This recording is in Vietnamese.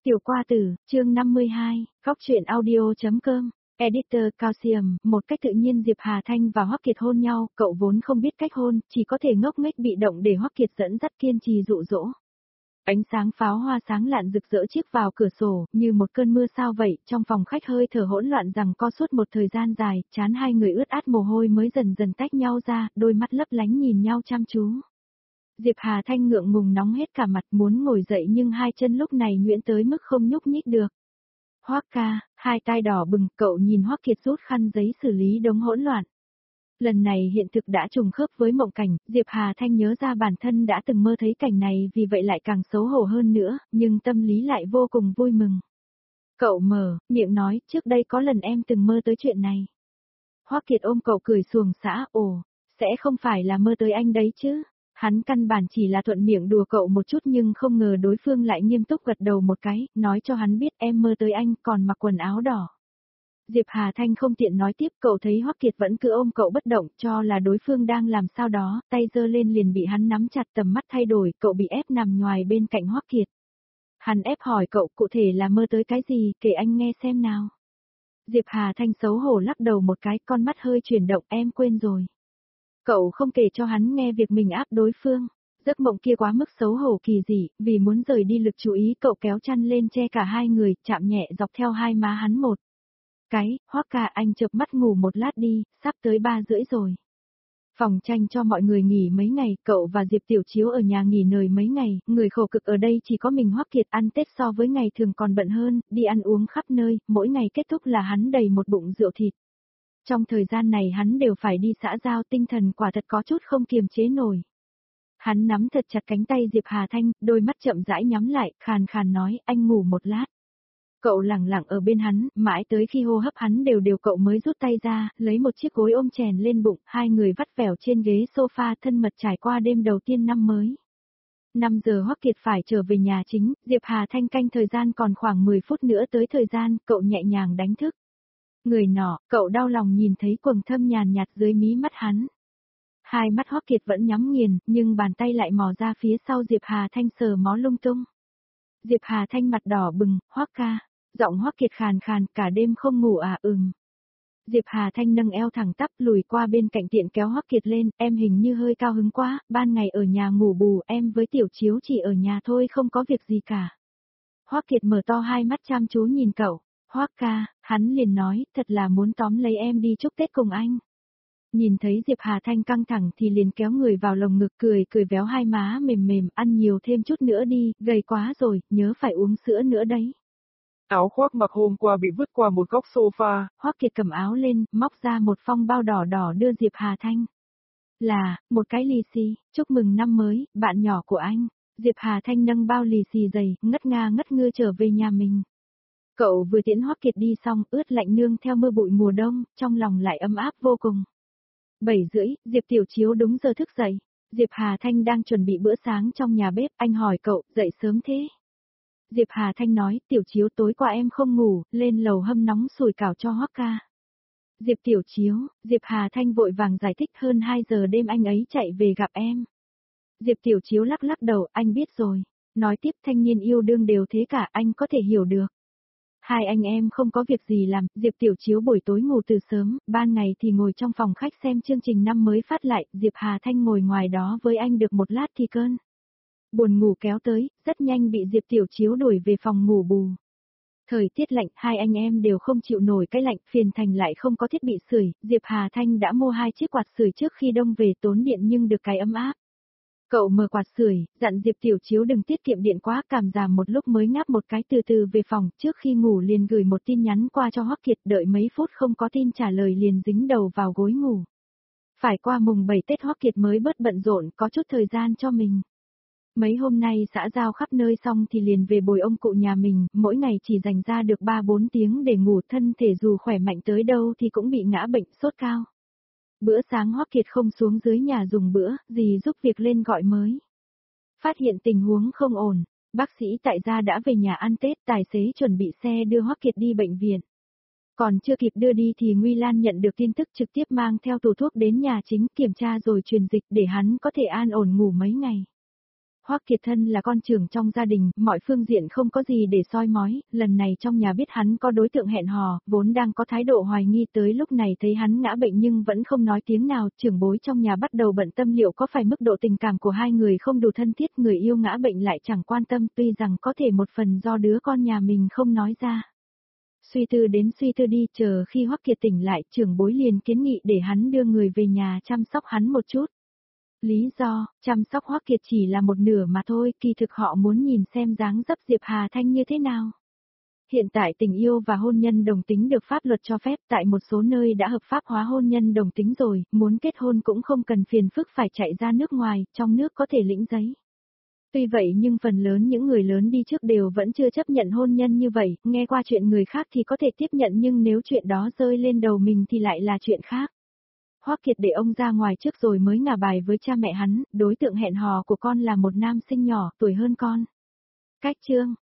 Tiểu Qua Tử, chương 52, Góc truyện audio.com, Editor Calcium, một cách tự nhiên Diệp Hà Thanh và Hoắc Kiệt hôn nhau, cậu vốn không biết cách hôn, chỉ có thể ngốc nghếch bị động để Hoắc Kiệt dẫn dắt kiên trì dụ dỗ. Ánh sáng pháo hoa sáng lạn rực rỡ chiếc vào cửa sổ, như một cơn mưa sao vậy, trong phòng khách hơi thở hỗn loạn rằng co suốt một thời gian dài, trán hai người ướt át mồ hôi mới dần dần tách nhau ra, đôi mắt lấp lánh nhìn nhau chăm chú. Diệp Hà Thanh ngượng ngùng nóng hết cả mặt muốn ngồi dậy nhưng hai chân lúc này nhuyễn tới mức không nhúc nhích được. Hoắc ca, hai tai đỏ bừng, cậu nhìn Hoắc Kiệt rút khăn giấy xử lý đống hỗn loạn. Lần này hiện thực đã trùng khớp với mộng cảnh, Diệp Hà Thanh nhớ ra bản thân đã từng mơ thấy cảnh này vì vậy lại càng xấu hổ hơn nữa, nhưng tâm lý lại vô cùng vui mừng. Cậu mở miệng nói, trước đây có lần em từng mơ tới chuyện này. Hoắc Kiệt ôm cậu cười xuồng xã, ồ, sẽ không phải là mơ tới anh đấy chứ. Hắn căn bản chỉ là thuận miệng đùa cậu một chút nhưng không ngờ đối phương lại nghiêm túc gật đầu một cái, nói cho hắn biết em mơ tới anh còn mặc quần áo đỏ. Diệp Hà Thanh không tiện nói tiếp, cậu thấy Hoắc Kiệt vẫn cứ ôm cậu bất động, cho là đối phương đang làm sao đó, tay giơ lên liền bị hắn nắm chặt, tầm mắt thay đổi, cậu bị ép nằm nhoài bên cạnh Hoắc Kiệt. Hắn ép hỏi cậu cụ thể là mơ tới cái gì, kể anh nghe xem nào. Diệp Hà Thanh xấu hổ lắc đầu một cái, con mắt hơi chuyển động, em quên rồi. Cậu không kể cho hắn nghe việc mình áp đối phương. Giấc mộng kia quá mức xấu hổ kỳ dị, vì muốn rời đi lực chú ý cậu kéo chăn lên che cả hai người, chạm nhẹ dọc theo hai má hắn một cái, Hoắc ca anh chợp mắt ngủ một lát đi, sắp tới 3:30 rồi. Phòng tranh cho mọi người nghỉ mấy ngày, cậu và Diệp Tiểu Chiếu ở nhà nghỉ ngơi mấy ngày, người khổ cực ở đây chỉ có mình Hoắc Kiệt ăn Tết so với ngày thường còn bận hơn, đi ăn uống khắp nơi, mỗi ngày kết thúc là hắn đầy một bụng rượu thịt. Trong thời gian này hắn đều phải đi xã giao, tinh thần quả thật có chút không kiềm chế nổi. Hắn nắm thật chặt cánh tay Diệp Hà Thanh, đôi mắt chậm rãi nhắm lại, khàn khàn nói, anh ngủ một lát. Cậu lẳng lặng ở bên hắn, mãi tới khi hô hấp hắn đều cậu mới rút tay ra, lấy một chiếc gối ôm chèn lên bụng, hai người vắt vẻo trên ghế sofa thân mật trải qua đêm đầu tiên năm mới. 5 giờ Hoắc Kiệt phải trở về nhà chính, Diệp Hà Thanh canh thời gian còn khoảng 10 phút nữa tới thời gian, cậu nhẹ nhàng đánh thức. Người nọ, cậu đau lòng nhìn thấy quầng thâm nhàn nhạt dưới mí mắt hắn. Hai mắt Hoắc Kiệt vẫn nhắm nghiền, nhưng bàn tay lại mò ra phía sau Diệp Hà Thanh sờ mó lung tung. Diệp Hà Thanh mặt đỏ bừng, Hoắc ca, giọng Hoắc Kiệt khàn khàn, cả đêm không ngủ à? Diệp Hà Thanh nâng eo thẳng tắp lùi qua bên cạnh tiện kéo Hoắc Kiệt lên, em hình như hơi cao hứng quá, ban ngày ở nhà ngủ bù, em với Tiểu Chiếu chỉ ở nhà thôi không có việc gì cả. Hoắc Kiệt mở to hai mắt chăm chú nhìn cậu. Hoắc ca, hắn liền nói, thật là muốn tóm lấy em đi chúc Tết cùng anh. Nhìn thấy Diệp Hà Thanh căng thẳng thì liền kéo người vào lồng ngực cười véo hai má mềm mềm, ăn nhiều thêm chút nữa đi, gầy quá rồi, nhớ phải uống sữa nữa đấy. Áo khoác mặc hôm qua bị vứt qua một góc sofa. Hoắc Kiệt cầm áo lên, móc ra một phong bao đỏ đỏ đưa Diệp Hà Thanh. Là, một cái lì xì, chúc mừng năm mới, bạn nhỏ của anh. Diệp Hà Thanh nâng bao lì xì dày, ngất ngơ trở về nhà mình. Cậu vừa tiễn Hoắc Kiệt đi xong, ướt lạnh nương theo mưa bụi mùa đông, trong lòng lại ấm áp vô cùng. 7:30, Diệp Tiểu Chiếu đúng giờ thức dậy. Diệp Hà Thanh đang chuẩn bị bữa sáng trong nhà bếp, anh hỏi cậu, dậy sớm thế? Diệp Hà Thanh nói, Tiểu Chiếu tối qua em không ngủ, lên lầu hâm nóng sủi cảo cho Hoắc ca. Diệp Tiểu Chiếu, Diệp Hà Thanh vội vàng giải thích, hơn 2 giờ đêm anh ấy chạy về gặp em. Diệp Tiểu Chiếu lắc đầu, anh biết rồi. Nói tiếp, thanh niên yêu đương đều thế cả, anh có thể hiểu được. Hai anh em không có việc gì làm, Diệp Tiểu Chiếu buổi tối ngủ từ sớm, ban ngày thì ngồi trong phòng khách xem chương trình năm mới phát lại, Diệp Hà Thanh ngồi ngoài đó với anh được một lát thì cơn. Buồn ngủ kéo tới, rất nhanh bị Diệp Tiểu Chiếu đuổi về phòng ngủ bù. Thời tiết lạnh, hai anh em đều không chịu nổi cái lạnh, phiền thành lại không có thiết bị sưởi, Diệp Hà Thanh đã mua 2 chiếc quạt sưởi trước khi đông về, tốn điện nhưng được cái ấm áp. Cậu mở quạt sưởi, dặn Diệp Tiểu Chiếu đừng tiết kiệm điện quá, cảm giảm một lúc mới ngáp một cái, từ từ về phòng, trước khi ngủ liền gửi một tin nhắn qua cho Hoắc Kiệt, đợi mấy phút không có tin trả lời liền dính đầu vào gối ngủ. Phải qua mùng 7 Tết Hoắc Kiệt mới bớt bận rộn, có chút thời gian cho mình. Mấy hôm nay xã giao khắp nơi xong thì liền về bồi ông cụ nhà mình, mỗi ngày chỉ dành ra được 3-4 tiếng để ngủ, thân thể dù khỏe mạnh tới đâu thì cũng bị ngã bệnh sốt cao. Bữa sáng Hoắc Kiệt không xuống dưới nhà dùng bữa, dì giúp việc lên gọi mới. Phát hiện tình huống không ổn, bác sĩ tại gia đã về nhà ăn Tết, tài xế chuẩn bị xe đưa Hoắc Kiệt đi bệnh viện. Còn chưa kịp đưa đi thì Nguy Lan nhận được tin tức trực tiếp mang theo tủ thuốc đến nhà chính kiểm tra rồi truyền dịch để hắn có thể an ổn ngủ mấy ngày. Hoắc Kiệt thân là con trưởng trong gia đình, mọi phương diện không có gì để soi mói, lần này trong nhà biết hắn có đối tượng hẹn hò, vốn đang có thái độ hoài nghi tới lúc này thấy hắn ngã bệnh nhưng vẫn không nói tiếng nào, trưởng bối trong nhà bắt đầu bận tâm liệu có phải mức độ tình cảm của hai người không đủ thân thiết, người yêu ngã bệnh lại chẳng quan tâm, tuy rằng có thể một phần do đứa con nhà mình không nói ra. Suy tư đến suy tư đi, chờ khi Hoắc Kiệt tỉnh lại, trưởng bối liền kiến nghị để hắn đưa người về nhà chăm sóc hắn một chút. Lý do, chăm sóc Hoắc Kiệt chỉ là một nửa mà thôi, kỳ thực họ muốn nhìn xem dáng dấp Diệp Hà Thanh như thế nào. Hiện tại tình yêu và hôn nhân đồng tính được pháp luật cho phép, tại một số nơi đã hợp pháp hóa hôn nhân đồng tính rồi, muốn kết hôn cũng không cần phiền phức phải chạy ra nước ngoài, trong nước có thể lĩnh giấy. Tuy vậy nhưng phần lớn những người lớn đi trước đều vẫn chưa chấp nhận hôn nhân như vậy, nghe qua chuyện người khác thì có thể tiếp nhận nhưng nếu chuyện đó rơi lên đầu mình thì lại là chuyện khác. Hoắc Kiệt để ông ra ngoài trước rồi mới ngả bài với cha mẹ hắn, đối tượng hẹn hò của con là một nam sinh nhỏ, tuổi hơn con. Cách chương,